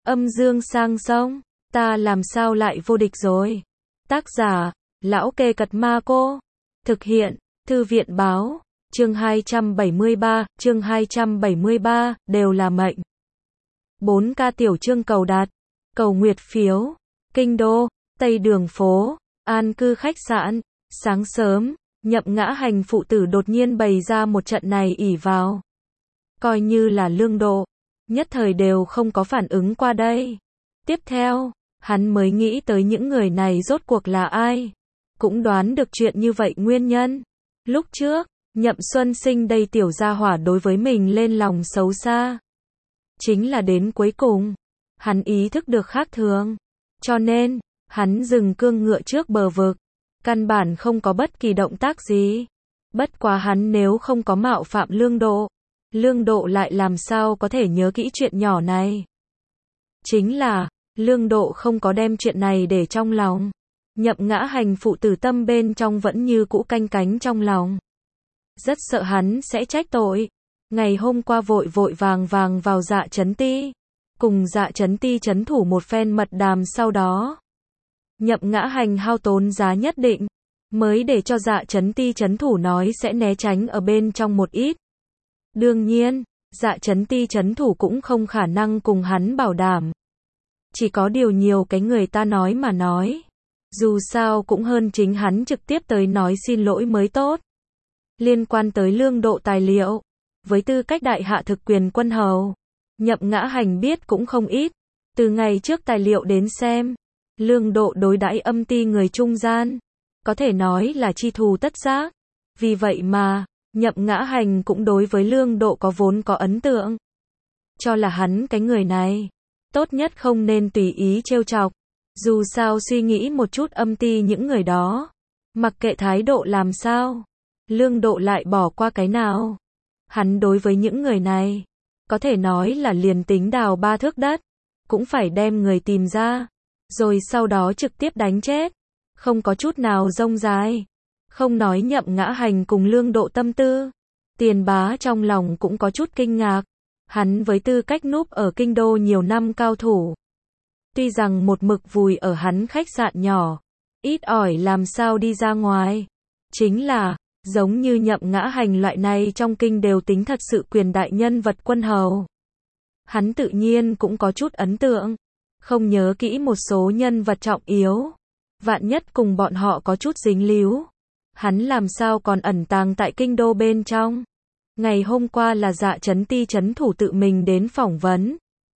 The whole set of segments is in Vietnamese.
Âm dương sang sông, ta làm sao lại vô địch rồi. Tác giả, Lão Kê Cật Ma Cô. Thực hiện, Thư viện Báo. Chương 273, đều là mệnh. 4K tiểu chương cầu đạt, cầu nguyệt phiếu. Kinh đô, Tây Đường phố, an cư khách sạn. Sáng sớm, Nhậm Ngã Hành phụ tử đột nhiên bày ra một trận này ỷ vào. Coi như là Lương Độ, nhất thời đều không có phản ứng qua đây. Tiếp theo, hắn mới nghĩ tới những người này rốt cuộc là ai. Cũng đoán được chuyện như vậy nguyên nhân. Lúc trước, Nhậm Xuân Sinh đây tiểu gia hỏa đối với mình lên lòng xấu xa. Chính là đến cuối cùng, hắn ý thức được khác thường. Cho nên, hắn dừng cương ngựa trước bờ vực. Căn bản không có bất kỳ động tác gì. Bất quá hắn nếu không có mạo phạm Lương Độ lại làm sao có thể nhớ kỹ chuyện nhỏ này. Chính là, Lương Độ không có đem chuyện này để trong lòng. Nhậm Ngã Hành phụ tử tâm bên trong vẫn như cũ canh cánh trong lòng. Rất sợ hắn sẽ trách tội. Ngày hôm qua vội vàng vào Dạ Chấn Ti. Cùng Dạ Chấn Ti trấn thủ một phen mật đàm sau đó. Nhậm Ngã Hành hao tốn giá nhất định. Mới để cho Dạ Chấn Ti trấn thủ nói sẽ né tránh ở bên trong một ít. Đương nhiên, Dạ Chấn Ti trấn thủ cũng không khả năng cùng hắn bảo đảm. Chỉ có điều nhiều cái người ta nói mà nói. Dù sao cũng hơn chính hắn trực tiếp tới nói xin lỗi mới tốt. Liên quan tới Lương Độ tài liệu, với tư cách đại hạ thực quyền quân hầu, Nhậm Ngã Hành biết cũng không ít. Từ ngày trước tài liệu đến xem, Lương Độ đối đãi Âm Ti người trung gian, có thể nói là chi thù tất giác. Vì vậy mà, Nhậm Ngã Hành cũng đối với Lương Độ có vốn có ấn tượng. Cho là hắn cái người này, tốt nhất không nên tùy ý trêu chọc. Dù sao suy nghĩ một chút Âm Ti những người đó, mặc kệ thái độ làm sao, Lương Độ lại bỏ qua cái nào. Hắn đối với những người này, có thể nói là liền tính đào 3 thước đất, cũng phải đem người tìm ra, rồi sau đó trực tiếp đánh chết. Không có chút nào rông dài. Không nói Nhậm Ngã Hành cùng Lương Độ tâm tư. Tiền Bá trong lòng cũng có chút kinh ngạc. Hắn với tư cách núp ở kinh đô nhiều năm cao thủ. Tuy rằng một mực vùi ở hắn khách sạn nhỏ, ít ỏi làm sao đi ra ngoài. Chính là, giống như Nhậm Ngã Hành loại này trong kinh đều tính thật sự quyền đại nhân vật quân hầu. Hắn tự nhiên cũng có chút ấn tượng. Không nhớ kỹ một số nhân vật trọng yếu. Vạn nhất cùng bọn họ có chút dính líu. Hắn làm sao còn ẩn tàng tại kinh đô bên trong. Ngày hôm qua là Dạ Chấn Ti trấn thủ tự mình đến phỏng vấn.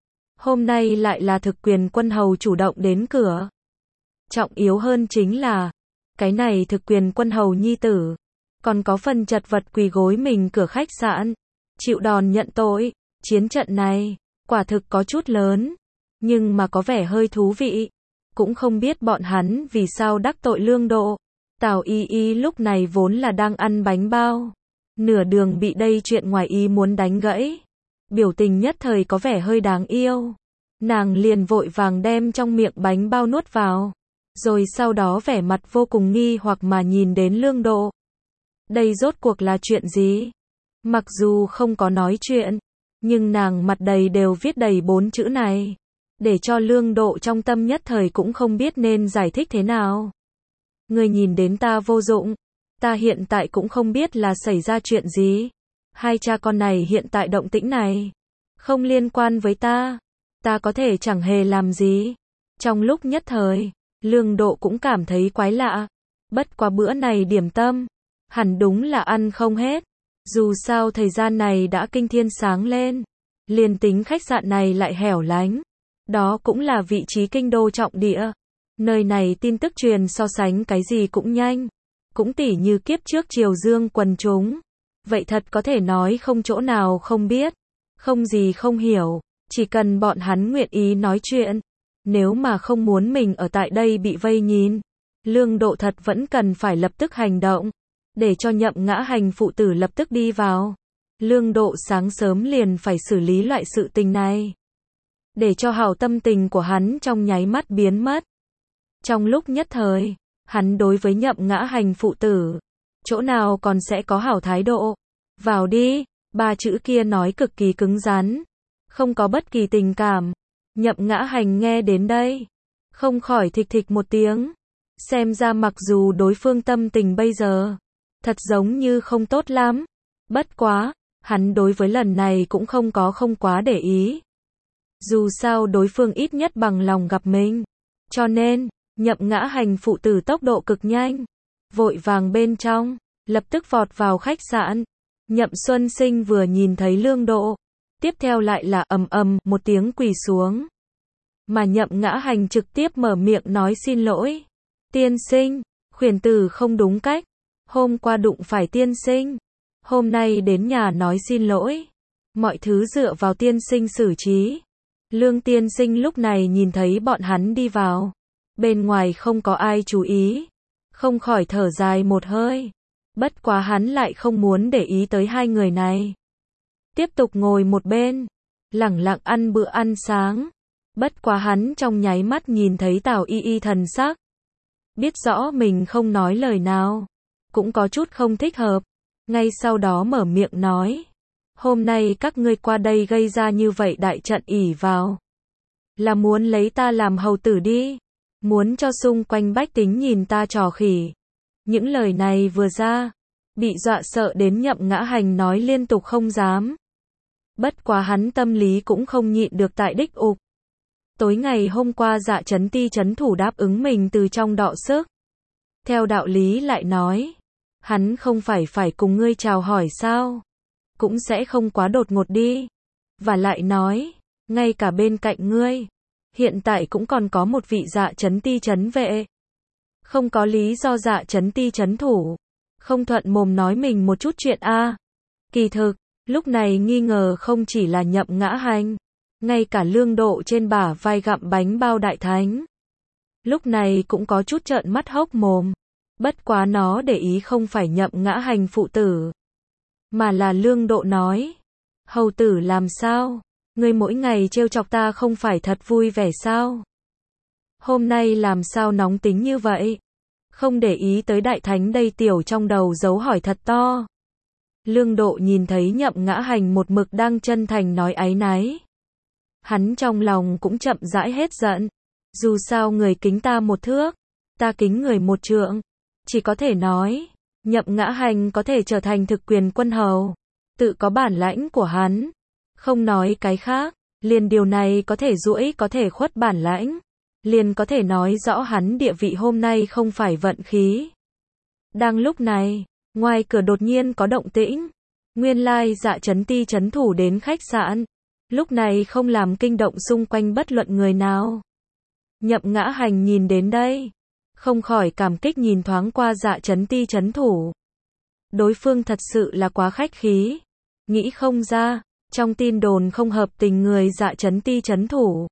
Hôm nay lại là thực quyền quân hầu chủ động đến cửa. Trọng yếu hơn chính là, cái này thực quyền quân hầu nhi tử, còn có phần chật vật quỳ gối mình cửa khách sạn, chịu đòn nhận tội. Chiến trận này, quả thực có chút lớn, nhưng mà có vẻ hơi thú vị. Cũng không biết bọn hắn vì sao đắc tội Lương Độ. Tào Y Y lúc này vốn là đang ăn bánh bao. Nửa đường bị đây chuyện ngoài ý muốn đánh gãy. Biểu tình nhất thời có vẻ hơi đáng yêu. Nàng liền vội vàng đem trong miệng bánh bao nuốt vào. Rồi sau đó vẻ mặt vô cùng nghi hoặc mà nhìn đến Lương Độ. Đây rốt cuộc là chuyện gì? Mặc dù không có nói chuyện, nhưng nàng mặt đầy đều viết đầy 4 chữ này. Để cho Lương Độ trong tâm nhất thời cũng không biết nên giải thích thế nào. Người nhìn đến ta vô dụng. Ta hiện tại cũng không biết là xảy ra chuyện gì. Hai cha con này hiện tại động tĩnh này không liên quan với ta. Ta có thể chẳng hề làm gì. Trong lúc nhất thời, Lương Độ cũng cảm thấy quái lạ. Bất quá bữa này điểm tâm, hẳn đúng là ăn không hết. Dù sao thời gian này đã kinh thiên sáng lên. Liền tính khách sạn này lại hẻo lánh. Đó cũng là vị trí kinh đô trọng địa. Nơi này tin tức truyền so sánh cái gì cũng nhanh. Cũng tỉ như kiếp trước Triều Dương quần chúng. Vậy thật có thể nói không chỗ nào không biết. Không gì không hiểu. Chỉ cần bọn hắn nguyện ý nói chuyện. Nếu mà không muốn mình ở tại đây bị vây nhìn. Lương Độ thật vẫn cần phải lập tức hành động. Để cho Nhậm Ngã Hành phụ tử lập tức đi vào. Lương Độ sáng sớm liền phải xử lý loại sự tình này. Để cho hảo tâm tình của hắn trong nháy mắt biến mất. Trong lúc nhất thời, hắn đối với Nhậm Ngã Hành phụ tử, chỗ nào còn sẽ có hảo thái độ. Vào đi, 3 chữ kia nói cực kỳ cứng rắn, không có bất kỳ tình cảm. Nhậm Ngã Hành nghe đến đây, không khỏi thịch thịch một tiếng. Xem ra mặc dù đối phương tâm tình bây giờ, thật giống như không tốt lắm. Bất quá, hắn đối với lần này cũng không quá để ý. Dù sao đối phương ít nhất bằng lòng gặp mình. Cho nên, Nhậm Ngã Hành phụ tử tốc độ cực nhanh. Vội vàng bên trong, lập tức vọt vào khách sạn. Nhậm Xuân Sinh vừa nhìn thấy Lương Độ, tiếp theo lại là ầm ầm một tiếng quỳ xuống. Mà Nhậm Ngã Hành trực tiếp mở miệng nói xin lỗi. Tiên sinh, khuyển tử không đúng cách. Hôm qua đụng phải tiên sinh. Hôm nay đến nhà nói xin lỗi. Mọi thứ dựa vào tiên sinh xử trí. Lương tiên sinh lúc này nhìn thấy bọn hắn đi vào. Bên ngoài không có ai chú ý. Không khỏi thở dài một hơi. Bất quá hắn lại không muốn để ý tới hai người này. Tiếp tục ngồi một bên. Lẳng lặng ăn bữa ăn sáng. Bất quá hắn trong nháy mắt nhìn thấy Tào Y Y thần sắc. Biết rõ mình không nói lời nào. Cũng có chút không thích hợp. Ngay sau đó mở miệng nói. Hôm nay các ngươi qua đây gây ra như vậy đại trận ỷ vào. Là muốn lấy ta làm hầu tử đi. Muốn cho xung quanh bách tính nhìn ta trò khỉ. Những lời này vừa ra. Bị dọa sợ đến Nhậm Ngã Hành nói liên tục không dám. Bất quá hắn tâm lý cũng không nhịn được tại đích ục. Tối ngày hôm qua Dạ Chấn Ti chấn thủ đáp ứng mình từ trong đọ sức. Theo đạo lý lại nói. Hắn không phải cùng ngươi chào hỏi sao? Cũng sẽ không quá đột ngột đi. Và lại nói, ngay cả bên cạnh ngươi, hiện tại cũng còn có một vị Dạ Chấn Ti chấn vệ. Không có lý do Dạ Chấn Ti chấn thủ. Không thuận mồm nói mình một chút chuyện a. Kỳ thực, lúc này nghi ngờ không chỉ là Nhậm Ngã Hành. Ngay cả Lương Độ trên bả vai gặm bánh bao đại thánh. Lúc này cũng có chút trợn mắt hốc mồm. Bất quá nó để ý không phải Nhậm Ngã Hành phụ tử. Mà là Lương Độ nói. Hầu tử làm sao? Ngươi mỗi ngày trêu chọc ta không phải thật vui vẻ sao? Hôm nay làm sao nóng tính như vậy? Không để ý tới đại thánh đây tiểu trong đầu dấu hỏi thật to. Lương Độ nhìn thấy Nhậm Ngã Hành một mực đang chân thành nói áy náy. Hắn trong lòng cũng chậm rãi hết giận. Dù sao người kính ta một thước, ta kính người một trượng. Chỉ có thể nói, Nhậm Ngã Hành có thể trở thành thực quyền quân hầu. Tự có bản lãnh của hắn. Không nói cái khác, liền điều này có thể duỗi có thể khuất bản lãnh. Liền có thể nói rõ hắn địa vị hôm nay không phải vận khí. Đang lúc này, ngoài cửa đột nhiên có động tĩnh. Nguyên lai Dạ Chấn Ti chấn thủ đến khách sạn. Lúc này không làm kinh động xung quanh bất luận người nào. Nhậm Ngã Hành nhìn đến đây. Không khỏi cảm kích nhìn thoáng qua Dạ Chấn Ti chấn thủ. Đối phương thật sự là quá khách khí. Nghĩ không ra, trong tin đồn không hợp tình người Dạ Chấn Ti chấn thủ.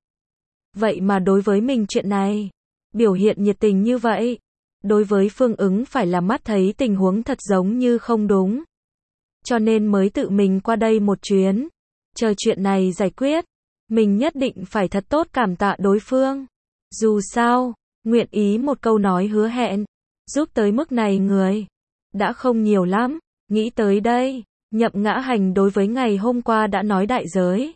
Vậy mà đối với mình chuyện này, biểu hiện nhiệt tình như vậy. Đối với Phương Ứng phải là mắt thấy tình huống thật giống như không đúng. Cho nên mới tự mình qua đây một chuyến. Chờ chuyện này giải quyết. Mình nhất định phải thật tốt cảm tạ đối phương. Dù sao, nguyện ý một câu nói hứa hẹn, giúp tới mức này người đã không nhiều lắm. Nghĩ tới đây, Nhậm Ngã Hành đối với ngày hôm qua đã nói đại giới.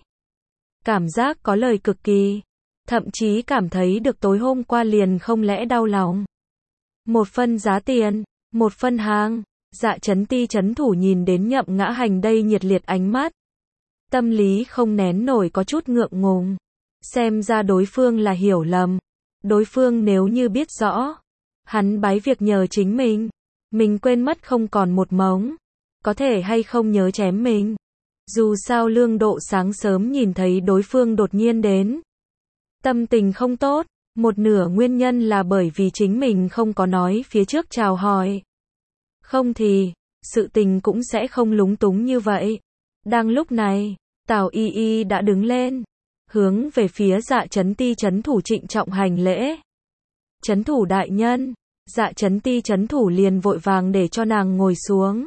Cảm giác có lời cực kỳ. Thậm chí cảm thấy được tối hôm qua liền không lẽ đau lòng. Một phân giá tiền, một phân hàng. Dạ Chấn Ti chấn thủ nhìn đến Nhậm Ngã Hành đây nhiệt liệt ánh mắt. Tâm lý không nén nổi có chút ngượng ngùng. Xem ra đối phương là hiểu lầm. Đối phương nếu như biết rõ, hắn bái việc nhờ chính mình quên mất không còn một mống. Có thể hay không nhớ chém mình. Dù sao Lương Độ sáng sớm nhìn thấy đối phương đột nhiên đến. Tâm tình không tốt, một nửa nguyên nhân là bởi vì chính mình không có nói phía trước chào hỏi. Không thì, sự tình cũng sẽ không lúng túng như vậy. Đang lúc này, Tào Y Y đã đứng lên, hướng về phía Dạ Chấn Ti chấn thủ trịnh trọng hành lễ. Chấn thủ đại nhân, Dạ Chấn Ti chấn thủ liền vội vàng để cho nàng ngồi xuống.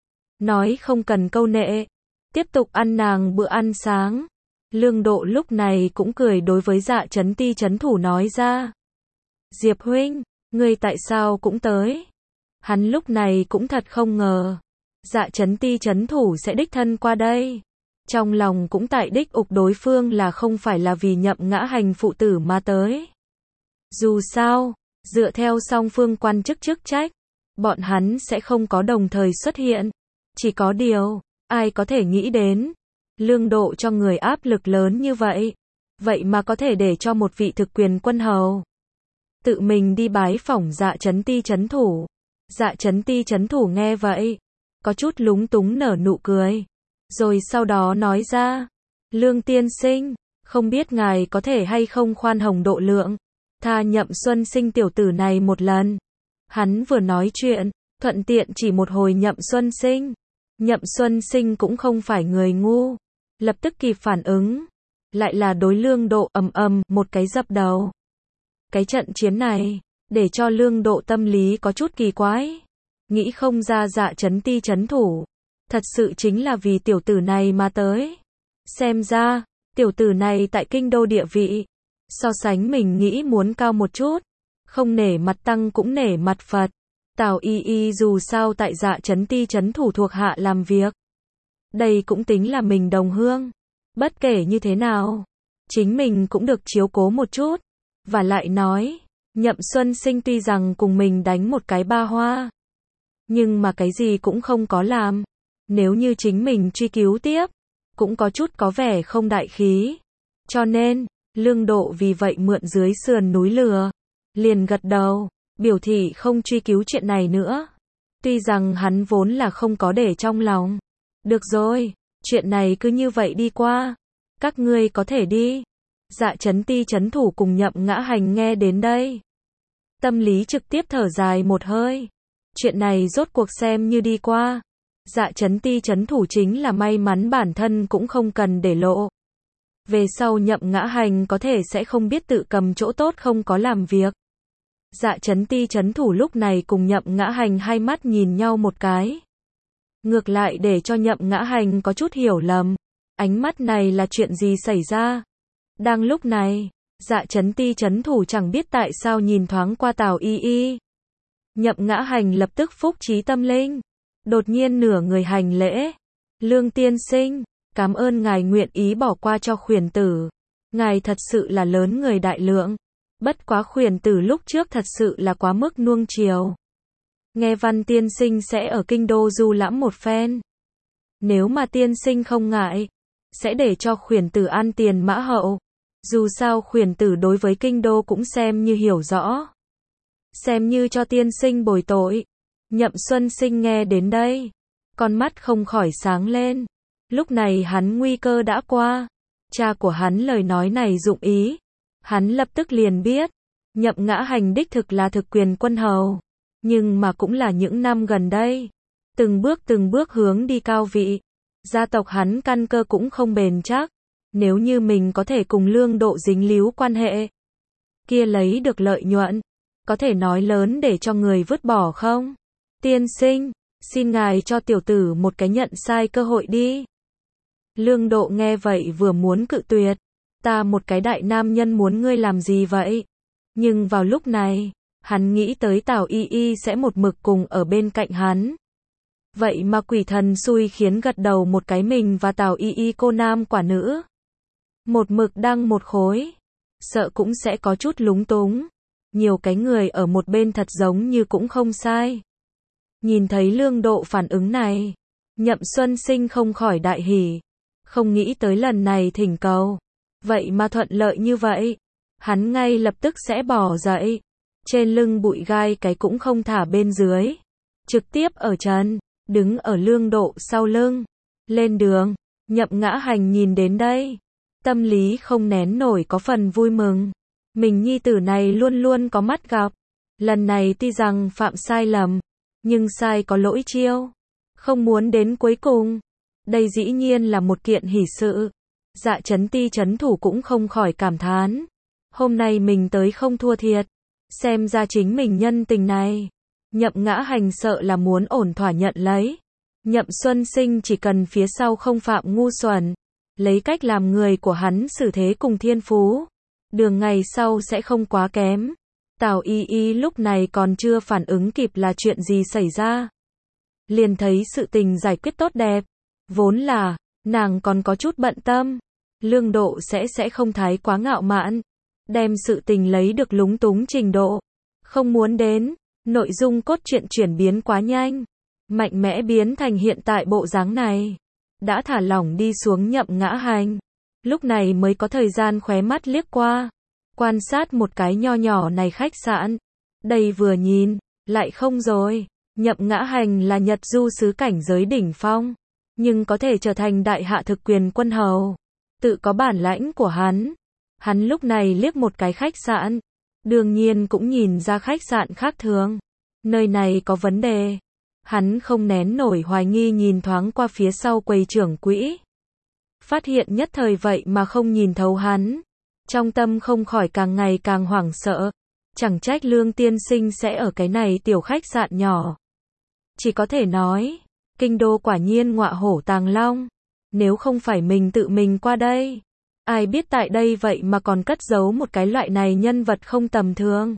Nói không cần câu nệ, tiếp tục ăn nàng bữa ăn sáng. Lương Độ lúc này cũng cười đối với Dạ Chấn Ti chấn thủ nói ra. Diệp huynh, ngươi tại sao cũng tới? Hắn lúc này cũng thật không ngờ. Dạ Chấn Ti chấn thủ sẽ đích thân qua đây. Trong lòng cũng tại đích ục đối phương là không phải là vì Nhậm Ngã Hành phụ tử mà tới. Dù sao, dựa theo song phương quan chức chức trách, bọn hắn sẽ không có đồng thời xuất hiện. Chỉ có điều, ai có thể nghĩ đến, Lương Độ cho người áp lực lớn như vậy. Vậy mà có thể để cho một vị thực quyền quân hầu tự mình đi bái phỏng Dạ Chấn Ti trấn thủ. Dạ Chấn Ti trấn thủ nghe vậy, có chút lúng túng nở nụ cười. Rồi sau đó nói ra, Lương tiên sinh, không biết ngài có thể hay không khoan hồng độ lượng, tha Nhậm Xuân Sinh tiểu tử này một lần. Hắn vừa nói chuyện, thuận tiện chỉ một hồi Nhậm Xuân Sinh. Nhậm Xuân Sinh cũng không phải người ngu, lập tức kịp phản ứng, lại là đối Lương Độ một cái dập đầu. Cái trận chiến này, để cho Lương Độ tâm lý có chút kỳ quái, nghĩ không ra Dạ Chấn Ti trấn thủ, thật sự chính là vì tiểu tử này mà tới. Xem ra, tiểu tử này tại kinh đô địa vị, so sánh mình nghĩ muốn cao một chút, không nể mặt tăng cũng nể mặt Phật. Tào Y Y dù sao tại Dạ Chấn Ti trấn thủ thuộc hạ làm việc, đây cũng tính là mình đồng hương. Bất kể như thế nào, chính mình cũng được chiếu cố một chút. Và lại nói, Nhậm Xuân Sinh tuy rằng cùng mình đánh một cái ba hoa, nhưng mà cái gì cũng không có làm. Nếu như chính mình truy cứu tiếp, cũng có chút có vẻ không đại khí. Cho nên, Lương Độ vì vậy mượn dưới sườn núi lửa, liền gật đầu, biểu thị không truy cứu chuyện này nữa. Tuy rằng hắn vốn là không có để trong lòng. Được rồi, chuyện này cứ như vậy đi qua. Các ngươi có thể đi. Dạ Chấn Ti trấn thủ cùng Nhậm Ngã Hành nghe đến đây, tâm lý trực tiếp thở dài một hơi. Chuyện này rốt cuộc xem như đi qua. Dạ Chấn Ti trấn thủ chính là may mắn bản thân cũng không cần để lộ. Về sau Nhậm Ngã Hành có thể sẽ không biết tự cầm chỗ tốt không có làm việc. Dạ Chấn Ti trấn thủ lúc này cùng Nhậm Ngã Hành hai mắt nhìn nhau một cái. Ngược lại để cho Nhậm Ngã Hành có chút hiểu lầm. Ánh mắt này là chuyện gì xảy ra? Đang lúc này, Dạ Chấn Ti trấn thủ chẳng biết tại sao nhìn thoáng qua Tào Y Y. Nhậm Ngã Hành lập tức phúc trí tâm linh, đột nhiên nửa người hành lễ. Lương tiên sinh, cảm ơn ngài nguyện ý bỏ qua cho khuyển tử. Ngài thật sự là lớn người đại lượng. Bất quá khuyển tử lúc trước thật sự là quá mức nuông chiều. Nghe Văn tiên sinh sẽ ở kinh đô du lãm một phen. Nếu mà tiên sinh không ngại, sẽ để cho khuyển tử ăn tiền mã hậu. Dù sao khuyển tử đối với kinh đô cũng xem như hiểu rõ. Xem như cho tiên sinh bồi tội. Nhậm Xuân Sinh nghe đến đây, con mắt không khỏi sáng lên. Lúc này hắn nguy cơ đã qua. Cha của hắn lời nói này dụng ý. Hắn lập tức liền biết, Nhậm Ngã Hành đích thực là thực quyền quân hầu. Nhưng mà cũng là những năm gần đây, từng bước hướng đi cao vị. Gia tộc hắn căn cơ cũng không bền chắc. Nếu như mình có thể cùng Lương Độ dính líu quan hệ, kia lấy được lợi nhuận, có thể nói lớn để cho người vứt bỏ không? Tiên sinh, xin ngài cho tiểu tử một cái nhận sai cơ hội đi. Lương Độ nghe vậy vừa muốn cự tuyệt. Ta một cái đại nam nhân muốn ngươi làm gì vậy? Nhưng vào lúc này, hắn nghĩ tới Tào Y Y sẽ một mực cùng ở bên cạnh hắn. Vậy mà quỷ thần xui khiến gật đầu một cái mình và Tào Y Y cô nam quả nữ. Một mực đang một khối. Sợ cũng sẽ có chút lúng túng. Nhiều cái người ở một bên thật giống như cũng không sai. Nhìn thấy Lương Độ phản ứng này, Nhậm Xuân Sinh không khỏi đại hỉ. Không nghĩ tới lần này thỉnh cầu. Vậy mà thuận lợi như vậy. Hắn ngay lập tức sẽ bỏ dậy. Trên lưng bụi gai cái cũng không thả bên dưới. Trực tiếp ở trần, đứng ở Lương Độ sau lưng. Lên đường, Nhậm Ngã Hành nhìn đến đây. Tâm lý không nén nổi có phần vui mừng. Mình nhi tử này luôn luôn có mắt gặp. Lần này tuy rằng phạm sai lầm, nhưng sai có lỗi chiêu. Không muốn đến cuối cùng. Đây dĩ nhiên là một kiện hỷ sự. Dạ Chấn Ti trấn thủ cũng không khỏi cảm thán. Hôm nay mình tới không thua thiệt. Xem ra chính mình nhân tình này. Nhậm Ngã Hành sợ là muốn ổn thỏa nhận lấy. Nhậm Xuân Sinh chỉ cần phía sau không phạm ngu xuẩn. Lấy cách làm người của hắn xử thế cùng thiên phú. Đường ngày sau sẽ không quá kém. Tào Y Y lúc này còn chưa phản ứng kịp là chuyện gì xảy ra. Liền thấy sự tình giải quyết tốt đẹp. Vốn là, Nàng còn có chút bận tâm. Lương Độ sẽ không thái quá ngạo mạn. Đem sự tình lấy được lúng túng trình độ. Không muốn đến. Nội dung cốt truyện chuyển biến quá nhanh. Mạnh mẽ biến thành hiện tại bộ dáng này. Đã thả lỏng đi xuống Nhậm Ngã Hành. Lúc này mới có thời gian khóe mắt liếc qua. Quan sát một cái nho nhỏ này khách sạn. Đây vừa nhìn, lại không rồi. Nhậm Ngã Hành là Nhật du sứ cảnh giới đỉnh phong. Nhưng có thể trở thành đại hạ thực quyền quân hầu. Tự có bản lãnh của hắn. Hắn lúc này liếc một cái khách sạn. Đương nhiên cũng nhìn ra khách sạn khác thường. Nơi này có vấn đề. Hắn không nén nổi hoài nghi nhìn thoáng qua phía sau quầy trưởng quỹ. Phát hiện nhất thời vậy mà không nhìn thấu hắn. Trong tâm không khỏi càng ngày càng hoảng sợ. Chẳng trách Lương tiên sinh sẽ ở cái này tiểu khách sạn nhỏ. Chỉ có thể nói, kinh đô quả nhiên ngọa hổ tàng long. Nếu không phải mình tự mình qua đây, ai biết tại đây vậy mà còn cất giấu một cái loại này nhân vật không tầm thường.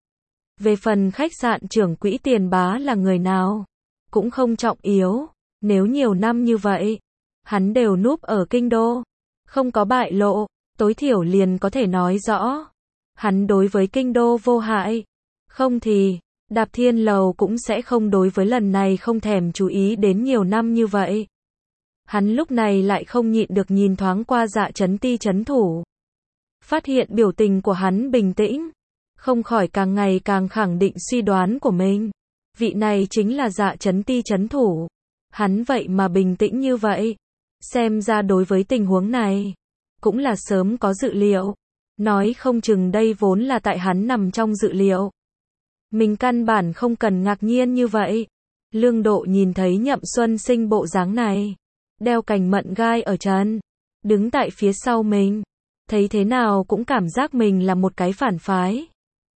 Về phần khách sạn trưởng quỹ Tiền Bá là người nào, cũng không trọng yếu. Nếu nhiều năm như vậy, hắn đều núp ở kinh đô, không có bại lộ, tối thiểu liền có thể nói rõ. Hắn đối với kinh đô vô hại. Không thì, Đạp Thiên Lầu cũng sẽ không đối với lần này không thèm chú ý đến nhiều năm như vậy. Hắn lúc này lại không nhịn được nhìn thoáng qua Dạ Chấn Ti trấn thủ. Phát hiện biểu tình của hắn bình tĩnh. Không khỏi càng ngày càng khẳng định suy đoán của mình. Vị này chính là Dạ Chấn Ti trấn thủ. Hắn vậy mà bình tĩnh như vậy. Xem ra đối với tình huống này, cũng là sớm có dự liệu. Nói không chừng đây vốn là tại hắn nằm trong dự liệu. Mình căn bản không cần ngạc nhiên như vậy. Lương Độ nhìn thấy Nhậm Xuân Sinh bộ dáng này, đeo cành mận gai ở chân, đứng tại phía sau mình, thấy thế nào cũng cảm giác mình là một cái phản phái.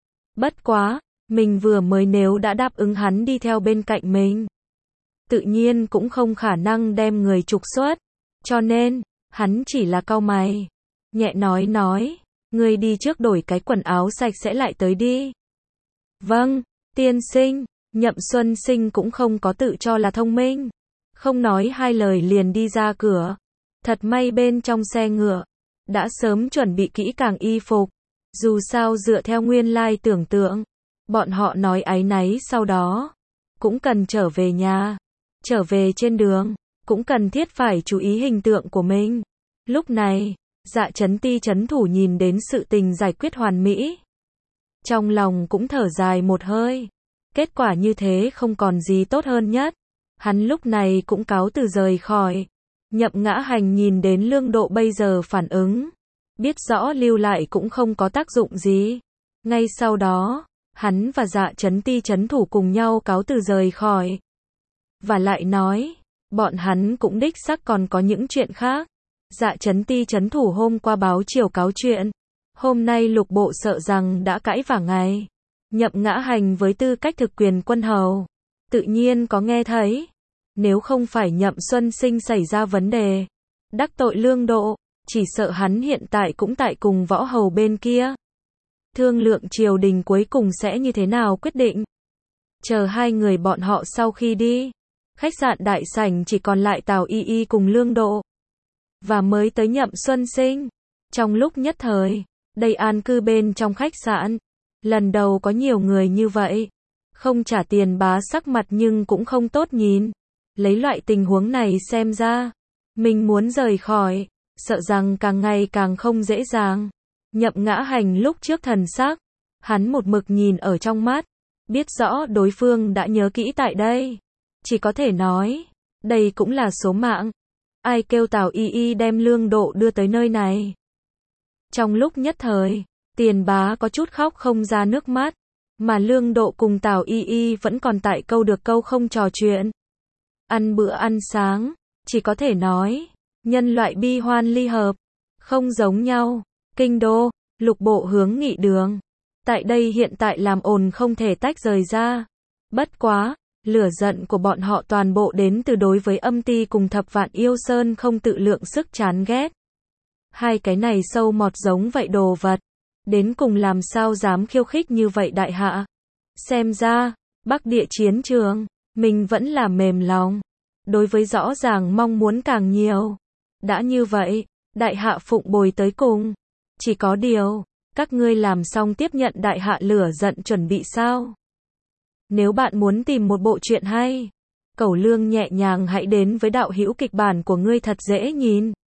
Bất quá, mình vừa mới nếu đã đáp ứng hắn đi theo bên cạnh mình, tự nhiên cũng không khả năng đem người trục xuất, cho nên, hắn chỉ là cau mày, nhẹ nói, ngươi đi trước đổi cái quần áo sạch sẽ lại tới đi. Vâng, tiên sinh. Nhậm Xuân Sinh cũng không có tự cho là thông minh. Không nói hai lời liền đi ra cửa. Thật may bên trong xe ngựa, đã sớm chuẩn bị kỹ càng y phục. Dù sao dựa theo nguyên lai tưởng tượng, bọn họ nói áy náy sau đó, cũng cần trở về nhà. Trở về trên đường, cũng cần thiết phải chú ý hình tượng của mình. Lúc này, Dạ Chấn Ti trấn thủ nhìn đến sự tình giải quyết hoàn mỹ. Trong lòng cũng thở dài một hơi. Kết quả như thế không còn gì tốt hơn nhất. Hắn lúc này cũng cáo từ rời khỏi. Nhậm Ngã Hành nhìn đến Lương Độ bây giờ phản ứng, biết rõ lưu lại cũng không có tác dụng gì. Ngay sau đó, hắn và Dạ Chấn Ti trấn thủ cùng nhau cáo từ rời khỏi. Và lại nói, bọn hắn cũng đích xác còn có những chuyện khác. Dạ Chấn Ti trấn thủ hôm qua báo chiều cáo chuyện. Hôm nay lục bộ sợ rằng đã cãi vả ngày. Nhậm Ngã Hành với tư cách thực quyền quân hầu, tự nhiên có nghe thấy. Nếu không phải Nhậm Xuân Sinh xảy ra vấn đề, đắc tội Lương Độ, chỉ sợ hắn hiện tại cũng tại cùng võ hầu bên kia. Thương lượng triều đình cuối cùng sẽ như thế nào quyết định. Chờ hai người bọn họ sau khi đi, khách sạn đại sảnh chỉ còn lại Tào Y Y cùng Lương Độ. Và mới tới Nhậm Xuân Sinh. Trong lúc nhất thời, đây an cư bên trong khách sạn. Lần đầu có nhiều người như vậy. Không trả tiền Bá sắc mặt nhưng cũng không tốt nhìn. Lấy loại tình huống này xem ra, mình muốn rời khỏi, sợ rằng càng ngày càng không dễ dàng. Nhậm Ngã Hành lúc trước thần sắc, hắn một mực nhìn ở trong mắt, biết rõ đối phương đã nhớ kỹ tại đây. Chỉ có thể nói, đây cũng là số mạng. Ai kêu Tào Y Y đem Lương Độ đưa tới nơi này. Trong lúc nhất thời, Tiền Bá có chút khóc không ra nước mắt, mà Lương Độ cùng Tào Y Y vẫn còn tại câu được câu không trò chuyện. Ăn bữa ăn sáng, chỉ có thể nói, nhân loại bi hoan ly hợp, không giống nhau. Kinh đô, lục bộ hướng nghị đường. Tại đây hiện tại làm ồn không thể tách rời ra. Bất quá, lửa giận của bọn họ toàn bộ đến từ đối với Âm Ti cùng Thập Vạn Yêu Sơn không tự lượng sức chán ghét. Hai cái này sâu mọt giống vậy đồ vật. Đến cùng làm sao dám khiêu khích như vậy đại hạ. Xem ra, Bắc Địa chiến trường, mình vẫn là mềm lòng. Đối với rõ ràng mong muốn càng nhiều. Đã như vậy, đại hạ phụng bồi tới cùng. Chỉ có điều, các ngươi làm xong tiếp nhận đại hạ lửa giận chuẩn bị sao? Nếu bạn muốn tìm một bộ truyện hay, Cẩu Lương nhẹ nhàng hãy đến với đạo hữu kịch bản của ngươi thật dễ nhìn.